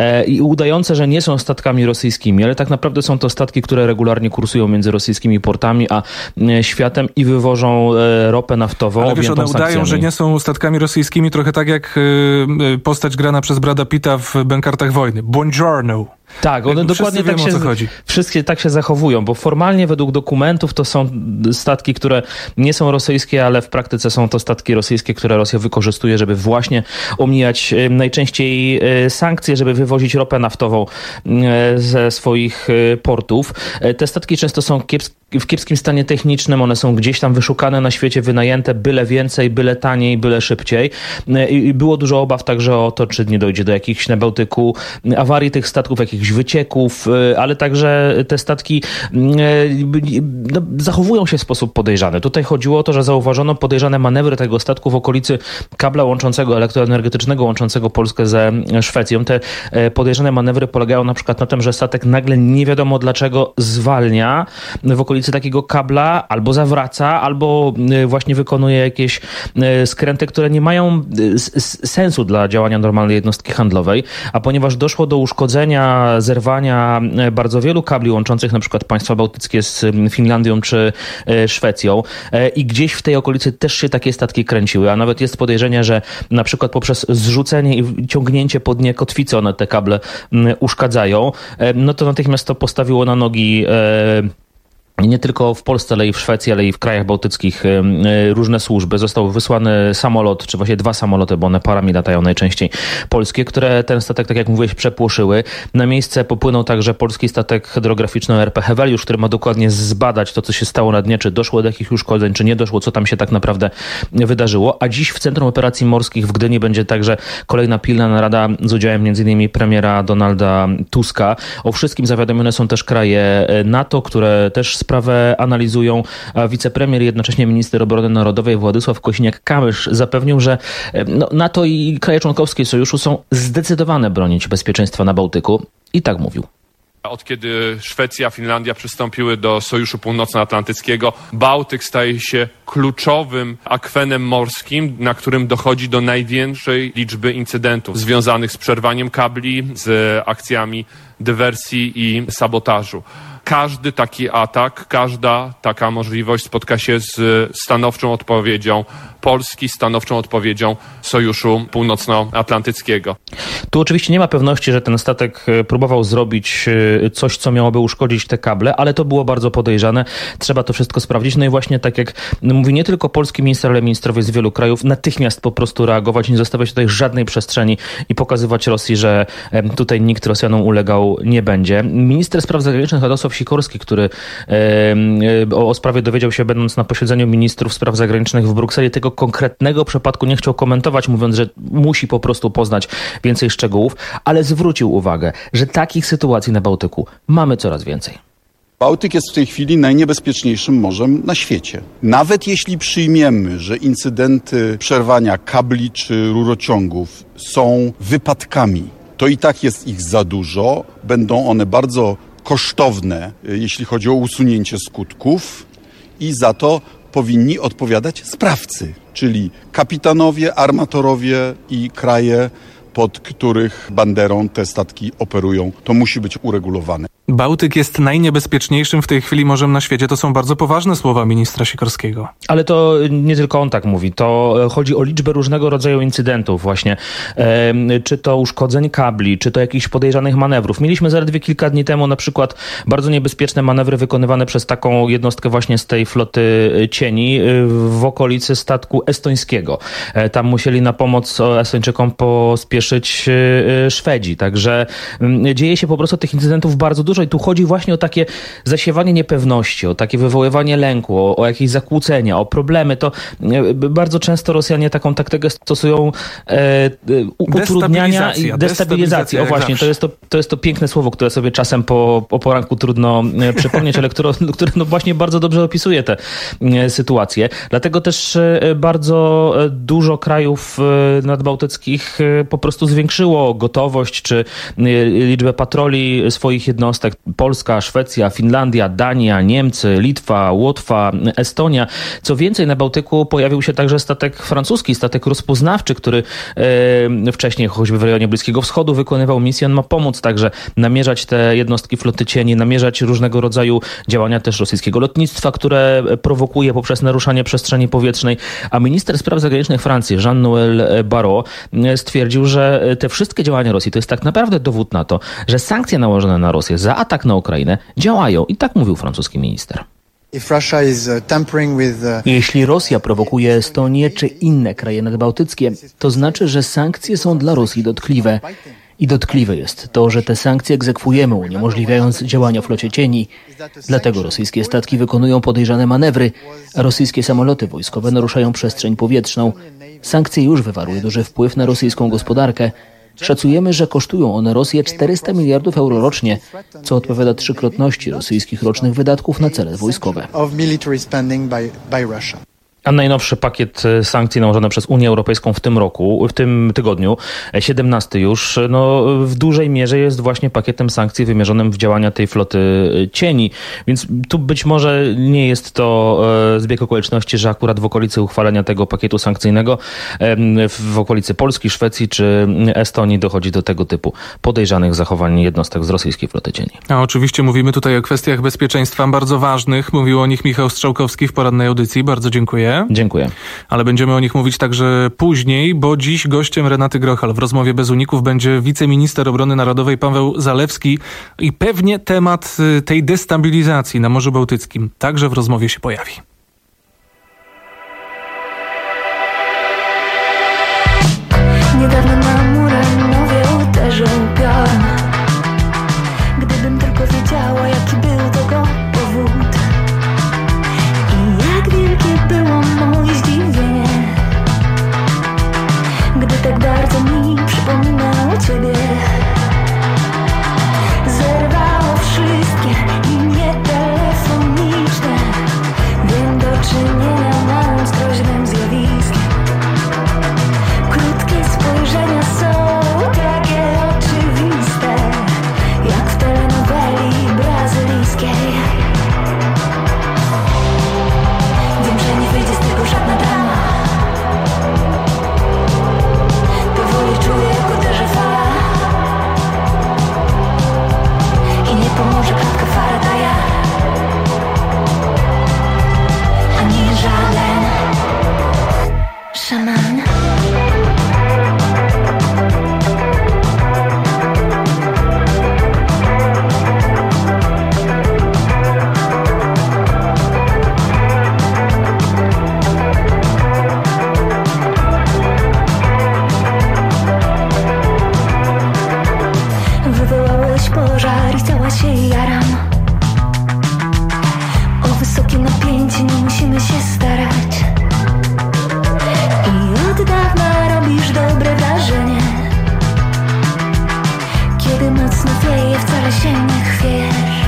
i udające, że nie są statkami rosyjskimi, ale tak naprawdę są to statki, które regularnie kursują między rosyjskimi portami a światem i wywożą ropę naftową. Ale wiesz, one udają, sankcjami. że nie są statkami rosyjskimi, trochę tak jak postać grana przez Brada Pitta w Bękartach Wojny. Buongiorno. Tak, one Jakby dokładnie tak wiemy, się, o co chodzi. wszystkie tak się zachowują, bo formalnie według dokumentów to są statki, które nie są rosyjskie, ale w praktyce są to statki rosyjskie, które Rosja wykorzystuje, żeby właśnie omijać najczęściej sankcje, żeby wywozić ropę naftową ze swoich portów. Te statki często są kiepsko w kiepskim stanie technicznym, one są gdzieś tam wyszukane na świecie, wynajęte, byle więcej, byle taniej, byle szybciej. I było dużo obaw także o to, czy nie dojdzie do jakichś na Bałtyku awarii tych statków, jakichś wycieków, ale także te statki no, zachowują się w sposób podejrzany. Tutaj chodziło o to, że zauważono podejrzane manewry tego statku w okolicy kabla łączącego, elektroenergetycznego, łączącego Polskę ze Szwecją. Te podejrzane manewry polegają na przykład na tym, że statek nagle nie wiadomo dlaczego zwalnia w okolicy takiego kabla, albo zawraca, albo właśnie wykonuje jakieś skręty, które nie mają sensu dla działania normalnej jednostki handlowej, a ponieważ doszło do uszkodzenia, zerwania bardzo wielu kabli łączących na przykład państwa bałtyckie z Finlandią czy Szwecją i gdzieś w tej okolicy też się takie statki kręciły, a nawet jest podejrzenie, że na przykład poprzez zrzucenie i ciągnięcie pod nie kotwicy one te kable uszkadzają, no to natychmiast to postawiło na nogi nie tylko w Polsce, ale i w Szwecji, ale i w krajach bałtyckich różne służby. Został wysłany samolot, czy właściwie dwa samoloty, bo one parami latają najczęściej, polskie, które ten statek, tak jak mówiłeś, przepłoszyły. Na miejsce popłynął także polski statek hydrograficzny O R P Heveliusz, który ma dokładnie zbadać to, co się stało na dnie, czy doszło do jakichś uszkodzeń, czy nie doszło, co tam się tak naprawdę wydarzyło. A dziś w Centrum Operacji Morskich w Gdyni będzie także kolejna pilna narada z udziałem między innymi premiera Donalda Tuska. O wszystkim zawiadomione są też kraje NATO, które też sprawę analizują, a wicepremier i jednocześnie minister obrony narodowej Władysław Kosiniak-Kamysz zapewnił, że no, NATO i kraje członkowskie sojuszu są zdecydowane bronić bezpieczeństwa na Bałtyku. I tak mówił. Od kiedy Szwecja, Finlandia przystąpiły do Sojuszu Północnoatlantyckiego, Bałtyk staje się kluczowym akwenem morskim, na którym dochodzi do największej liczby incydentów związanych z przerwaniem kabli, z akcjami dywersji i sabotażu. Każdy taki atak, każda taka możliwość spotka się z stanowczą odpowiedzią Polski, stanowczą odpowiedzią Sojuszu Północnoatlantyckiego. Tu oczywiście nie ma pewności, że ten statek próbował zrobić coś, co miałoby uszkodzić te kable, ale to było bardzo podejrzane. Trzeba to wszystko sprawdzić. No i właśnie tak jak mówi nie tylko polski minister, ale ministrowie z wielu krajów, natychmiast po prostu reagować, nie zostawiać tutaj żadnej przestrzeni i pokazywać Rosji, że tutaj nikt Rosjanom ulegał nie będzie. Minister spraw zagranicznych Radosław Sikorski, który e, o, o sprawie dowiedział się będąc na posiedzeniu ministrów spraw zagranicznych w Brukseli, tego konkretnego przypadku nie chciał komentować, mówiąc, że musi po prostu poznać więcej szczegółów, ale zwrócił uwagę, że takich sytuacji na Bałtyku mamy coraz więcej. Bałtyk jest w tej chwili najniebezpieczniejszym morzem na świecie. Nawet jeśli przyjmiemy, że incydenty przerwania kabli czy rurociągów są wypadkami, to i tak jest ich za dużo. Będą one bardzo kosztowne, jeśli chodzi o usunięcie skutków i za to powinni odpowiadać sprawcy, czyli kapitanowie, armatorowie i kraje, pod których banderą te statki operują. To musi być uregulowane. Bałtyk jest najniebezpieczniejszym w tej chwili morzem na świecie. To są bardzo poważne słowa ministra Sikorskiego. Ale to nie tylko on tak mówi. To chodzi o liczbę różnego rodzaju incydentów właśnie. E, czy to uszkodzeń kabli, czy to jakichś podejrzanych manewrów. Mieliśmy zaledwie kilka dni temu na przykład bardzo niebezpieczne manewry wykonywane przez taką jednostkę właśnie z tej floty cieni w okolicy statku estońskiego. E, tam musieli na pomoc Estończykom pospieszyć Szwedzi. Także dzieje się po prostu tych incydentów bardzo dużo. I tu chodzi właśnie o takie zasiewanie niepewności, o takie wywoływanie lęku, o, o jakieś zakłócenia, o problemy. To bardzo często Rosjanie taką taktykę stosują e, utrudniania i destabilizacji. O właśnie, to jest to, to jest to piękne słowo, które sobie czasem po, po poranku trudno przypomnieć, ale które, które no właśnie bardzo dobrze opisuje tę sytuację. Dlatego też bardzo dużo krajów nadbałtyckich po prostu zwiększyło gotowość czy liczbę patroli swoich jednostek. Polska, Szwecja, Finlandia, Dania, Niemcy, Litwa, Łotwa, Estonia. Co więcej, na Bałtyku pojawił się także statek francuski, statek rozpoznawczy, który e, wcześniej choćby w rejonie Bliskiego Wschodu wykonywał misję. On ma pomóc także namierzać te jednostki floty cieni, namierzać różnego rodzaju działania też rosyjskiego lotnictwa, które prowokuje poprzez naruszanie przestrzeni powietrznej. A minister spraw zagranicznych Francji, Jean-Noël Barrot, stwierdził, że te wszystkie działania Rosji to jest tak naprawdę dowód na to, że sankcje nałożone na Rosję za atak na Ukrainę działają. I tak mówił francuski minister. Jeśli Rosja prowokuje Estonię czy inne kraje nadbałtyckie, to znaczy, że sankcje są dla Rosji dotkliwe. I dotkliwe jest to, że te sankcje egzekwujemy, uniemożliwiając działania flocie cieni. Dlatego rosyjskie statki wykonują podejrzane manewry, a rosyjskie samoloty wojskowe naruszają przestrzeń powietrzną. Sankcje już wywarły duży wpływ na rosyjską gospodarkę. Szacujemy, że kosztują one Rosję czterysta miliardów euro rocznie, co odpowiada trzykrotności rosyjskich rocznych wydatków na cele wojskowe. A najnowszy pakiet sankcji nałożony przez Unię Europejską w tym roku, w tym tygodniu, siedemnasty już, no w dużej mierze jest właśnie pakietem sankcji wymierzonym w działania tej floty cieni. Więc tu być może nie jest to zbieg okoliczności, że akurat w okolicy uchwalenia tego pakietu sankcyjnego w okolicy Polski, Szwecji czy Estonii dochodzi do tego typu podejrzanych zachowań jednostek z rosyjskiej floty cieni. A oczywiście mówimy tutaj o kwestiach bezpieczeństwa bardzo ważnych. Mówił o nich Michał Strzałkowski w porannej audycji. Bardzo dziękuję. Dziękuję. Ale będziemy o nich mówić także później, bo dziś gościem Renaty Grochal w rozmowie bez uników będzie wiceminister obrony narodowej Paweł Zalewski i pewnie temat tej destabilizacji na Morzu Bałtyckim także w rozmowie się pojawi. Niedawno na Muranowie uderzył piorun. Gdybym tylko wiedziała, jaki był tego powód i jak wielkie było moje zdziwienie, gdy tak bardzo mi przypominało ciebie. Zerwało wszystkie linie telefoniczne. Wiem, do czynienia mam z groźnym zjawiskiem. Krótkie spojrzenia są takie oczywiste, jak w telenoweli brazylijskiej. Wiem, że nie wyjdzie z tego żadna drama. Powoli czuję, jak uderzy fala i nie pomoże klatka Faradaya, ani żaden szaman. Wywołałeś pożar i cała się jaram. O wysokie napięcie nie musimy się starać. I od dawna robisz dobre wrażenie. Kiedy mocno wieje, wcale się nie chwiejesz.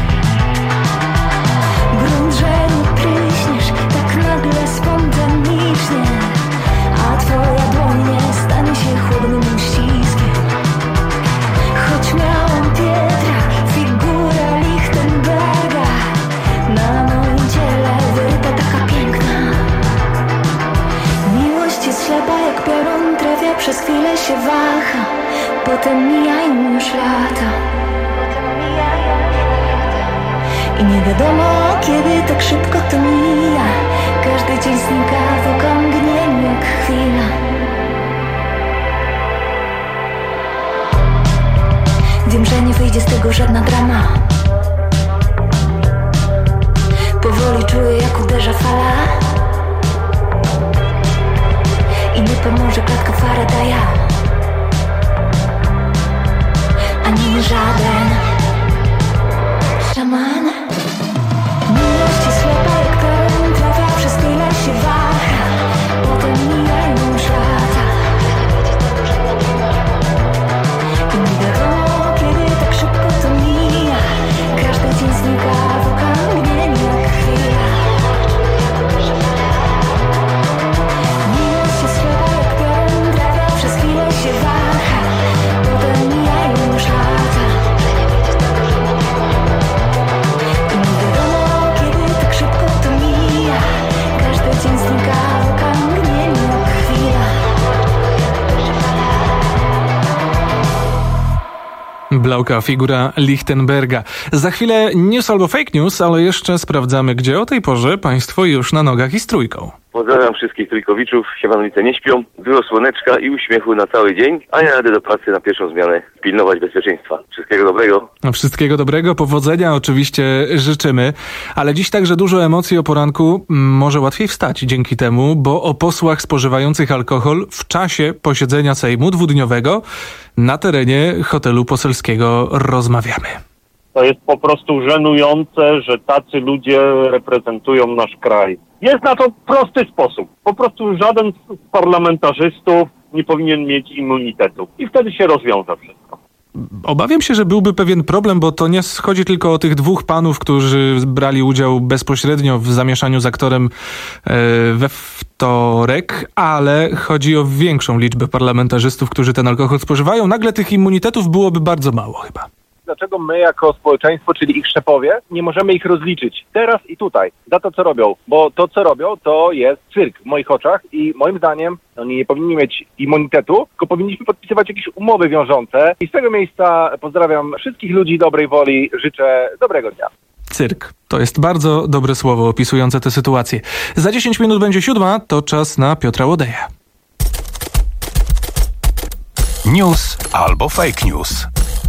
Grunt, że nie pryśniesz tak nagle spontanicznie, a twoja dłoń nie stanie się chłodnym uściskiem. Choć miałam Pietra, figurę Lichtenberga, na moim ciele wyryta taka piękna. Miłość jest ślepa jak piorun, trafia, przez chwilę się waha, potem mijają już lata. I nie wiadomo, kiedy tak szybko to mija. Każdy dzień znika w okrągnieniu jak chwila. Wiem, że nie wyjdzie z tego żadna drama. Powoli czuję, jak uderza fala i nie pomoże klatka Faradaya, ani żaden szaman. Miłość jest ślepa jak piorun, trafia, przez chwilę się waha, potem mijają już lata. I nie wiadomo, kiedy tak szybko to mija. Każdy dzień znika w okrągnieniu jak chwila. Miłość jest ślepa jak piorun, trafia, przez chwilę się waha, potem mijają już lata. I nie wiadomo, kiedy tak szybko to mija. Każdy dzień znika w okrągnieniu jak chwila. Blauka, figura Lichtenberga. Za chwilę news albo fake news, ale jeszcze sprawdzamy, gdzie o tej porze państwo już na nogach i z trójką. Pozdrawiam wszystkich trójkowiczów, siemanowice nie śpią, dużo słoneczka i uśmiechu na cały dzień, a ja jadę do pracy na pierwszą zmianę, pilnować bezpieczeństwa. Wszystkiego dobrego. Wszystkiego dobrego, powodzenia oczywiście życzymy, ale dziś także dużo emocji o poranku, może łatwiej wstać dzięki temu, bo o posłach spożywających alkohol w czasie posiedzenia Sejmu dwudniowego na terenie hotelu poselskiego rozmawiamy. To jest po prostu żenujące, że tacy ludzie reprezentują nasz kraj. Jest na to prosty sposób. Po prostu żaden z parlamentarzystów nie powinien mieć immunitetu. I wtedy się rozwiąże wszystko. Obawiam się, że byłby pewien problem, bo to nie chodzi tylko o tych dwóch panów, którzy brali udział bezpośrednio w zamieszaniu z aktorem we wtorek, ale chodzi o większą liczbę parlamentarzystów, którzy ten alkohol spożywają. Nagle tych immunitetów byłoby bardzo mało chyba. Dlaczego my jako społeczeństwo, czyli ich szefowie, nie możemy ich rozliczyć teraz i tutaj za to, co robią? Bo to, co robią, to jest cyrk w moich oczach i moim zdaniem oni nie powinni mieć immunitetu, tylko powinniśmy podpisywać jakieś umowy wiążące. I z tego miejsca pozdrawiam wszystkich ludzi dobrej woli, życzę dobrego dnia. Cyrk. To jest bardzo dobre słowo opisujące tę sytuację. Za dziesięć minut będzie siódma, to czas na Piotra Łodeja. News albo fake news.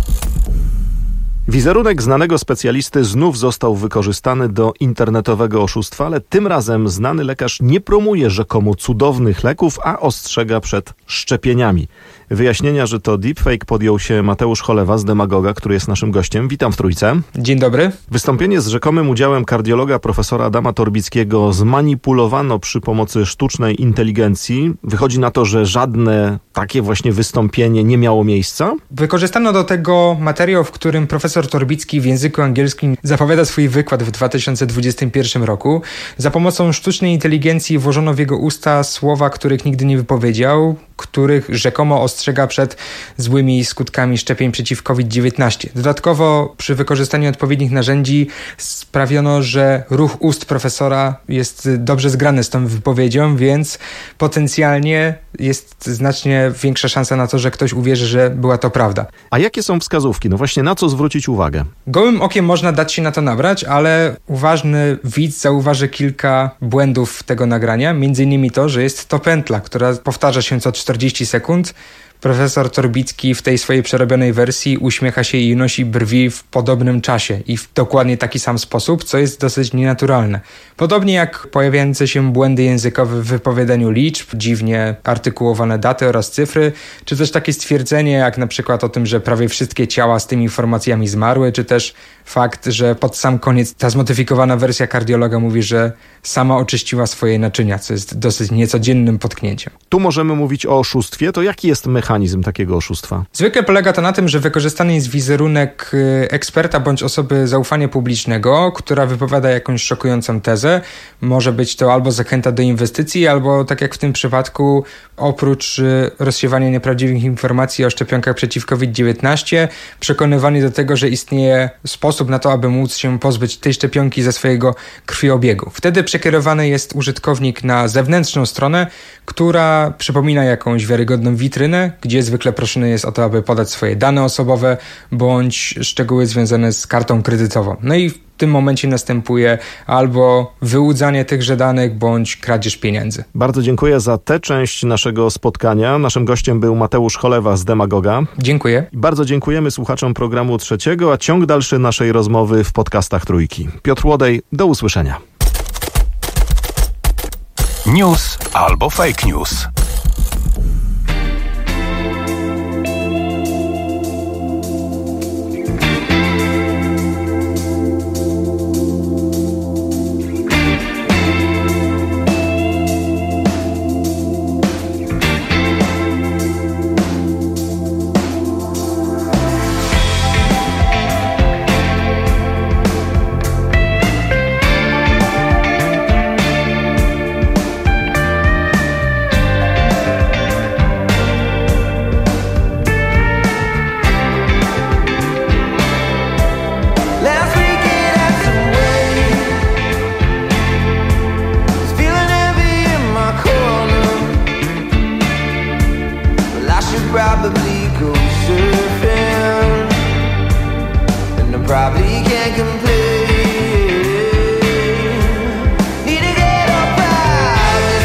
Wizerunek znanego specjalisty znów został wykorzystany do internetowego oszustwa, ale tym razem znany lekarz nie promuje rzekomo cudownych leków, a ostrzega przed szczepieniami. Wyjaśnienia, że to deepfake, podjął się Mateusz Cholewa z Demagoga, który jest naszym gościem. Witam w Trójce. Dzień dobry. Wystąpienie z rzekomym udziałem kardiologa profesora Adama Torbickiego zmanipulowano przy pomocy sztucznej inteligencji. Wychodzi na to, że żadne takie właśnie wystąpienie nie miało miejsca? Wykorzystano do tego materiał, w którym profesor Torbicki w języku angielskim zapowiada swój wykład w dwa tysiące dwudziestym pierwszym roku. Za pomocą sztucznej inteligencji włożono w jego usta słowa, których nigdy nie wypowiedział, których rzekomo ostrzega przed złymi skutkami szczepień przeciw COVID dziewiętnaście. Dodatkowo przy wykorzystaniu odpowiednich narzędzi sprawiono, że ruch ust profesora jest dobrze zgrany z tą wypowiedzią, więc potencjalnie jest znacznie większa szansa na to, że ktoś uwierzy, że była to prawda. A jakie są wskazówki? No właśnie na co zwrócić uwagę? Gołym okiem można dać się na to nabrać, ale uważny widz zauważy kilka błędów tego nagrania, między innymi to, że jest to pętla, która powtarza się co czterdzieści sekund. Profesor Torbicki w tej swojej przerobionej wersji uśmiecha się i unosi brwi w podobnym czasie i w dokładnie taki sam sposób, co jest dosyć nienaturalne. Podobnie jak pojawiające się błędy językowe w wypowiadaniu liczb, dziwnie artykułowane daty oraz cyfry, czy też takie stwierdzenie jak na przykład o tym, że prawie wszystkie ciała z tymi informacjami zmarły, czy też fakt, że pod sam koniec ta zmodyfikowana wersja kardiologa mówi, że sama oczyściła swoje naczynia, co jest dosyć niecodziennym potknięciem. Tu możemy mówić o oszustwie. To jaki jest mechanizm takiego oszustwa? Zwykle polega to na tym, że wykorzystany jest wizerunek eksperta bądź osoby zaufania publicznego, która wypowiada jakąś szokującą tezę. Może być to albo zachęta do inwestycji, albo tak jak w tym przypadku, oprócz rozsiewania nieprawdziwych informacji o szczepionkach przeciw COVID dziewiętnaście, przekonywany do tego, że istnieje sposób na to, aby móc się pozbyć tej szczepionki ze swojego krwiobiegu. Wtedy przekierowany jest użytkownik na zewnętrzną stronę, która przypomina jakąś wiarygodną witrynę, gdzie zwykle proszony jest o to, aby podać swoje dane osobowe bądź szczegóły związane z kartą kredytową. No i w tym momencie następuje albo wyłudzanie tychże danych, bądź kradzież pieniędzy. Bardzo dziękuję za tę część naszego spotkania. Naszym gościem był Mateusz Cholewa z Demagoga. Dziękuję. Bardzo dziękujemy słuchaczom programu Trzeciego, a ciąg dalszy naszej rozmowy w podcastach Trójki. Piotr Łodej, do usłyszenia. News albo fake news. Probably go surfing, and I probably can't complain. Need to get up private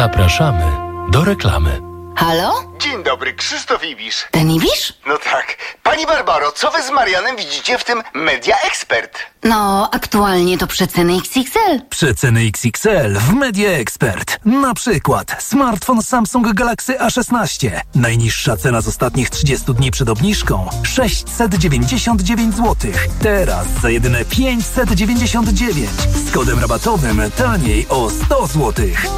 Zapraszamy do reklamy. Halo? Dzień dobry, Krzysztof Ibisz. Ten Ibisz? No tak. Pani Barbaro, co wy z Marianem widzicie w tym Media Expert? No, aktualnie to przeceny X X L. Przeceny X X L w Media Expert. Na przykład smartfon Samsung Galaxy A szesnaście. Najniższa cena z ostatnich trzydziestu dni przed obniżką sześćset dziewięćdziesiąt dziewięć złotych. Teraz za jedyne pięćset dziewięćdziesiąt dziewięć. Z kodem rabatowym taniej o sto złotych.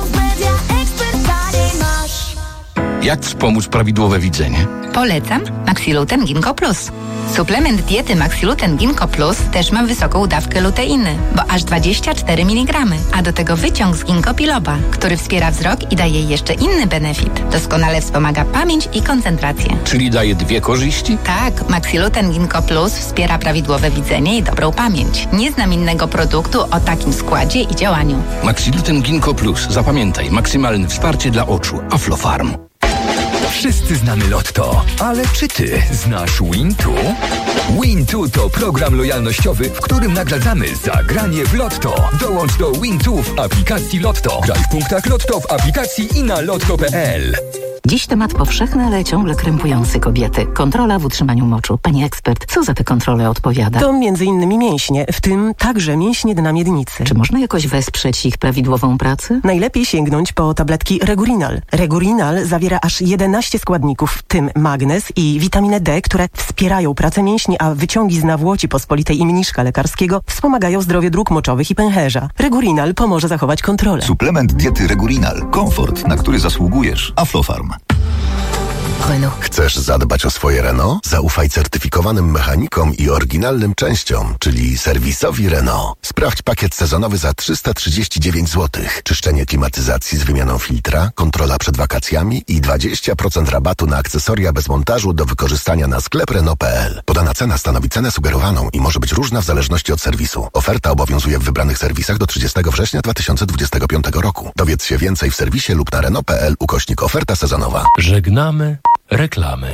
Jak wspomóc prawidłowe widzenie? Polecam Maxiluten Ginkgo Plus. Suplement diety Maxiluten Ginkgo Plus też ma wysoką dawkę luteiny, bo aż dwadzieścia cztery miligramy, a do tego wyciąg z ginkgo biloba, który wspiera wzrok i daje jeszcze inny benefit. Doskonale wspomaga pamięć i koncentrację. Czyli daje dwie korzyści? Tak, Maxiluten Ginkgo Plus wspiera prawidłowe widzenie i dobrą pamięć. Nie znam innego produktu o takim składzie i działaniu. Maxiluten Ginkgo Plus. Zapamiętaj, maksymalne wsparcie dla oczu. Aflofarm. Wszyscy znamy Lotto, ale czy ty znasz Wintu? Wintu to program lojalnościowy, w którym nagradzamy za granie w Lotto. Dołącz do Wintu w aplikacji Lotto. Graj w punktach Lotto w aplikacji i na lotto kropka p l. Dziś temat powszechny, ale ciągle krępujący kobiety. Kontrola w utrzymaniu moczu. Pani ekspert, co za te kontrole odpowiada? To między innymi mięśnie, w tym także mięśnie dna miednicy. Czy można jakoś wesprzeć ich prawidłową pracę? Najlepiej sięgnąć po tabletki Regurinal. Regurinal zawiera aż jedenaście składników, w tym magnez i witaminę D, które wspierają pracę mięśni, a wyciągi z nawłoci pospolitej i mniszka lekarskiego wspomagają zdrowie dróg moczowych i pęcherza. Regurinal pomoże zachować kontrolę. Suplement diety Regurinal. Komfort, na który zasługujesz. Aflofarm. Renault. Chcesz zadbać o swoje Renault? Zaufaj certyfikowanym mechanikom i oryginalnym częściom, czyli serwisowi Renault. Sprawdź pakiet sezonowy za trzysta trzydzieści dziewięć złotych. Czyszczenie klimatyzacji z wymianą filtra, kontrola przed wakacjami i dwadzieścia procent rabatu na akcesoria bez montażu do wykorzystania na sklep Renault kropka p l. Podana cena stanowi cenę sugerowaną i może być różna w zależności od serwisu. Oferta obowiązuje w wybranych serwisach do trzydziestego września dwa tysiące dwudziestego piątego roku. Dowiedz się więcej w serwisie lub na Renault kropka p l ukośnik oferta sezonowa. Żegnamy reklamy.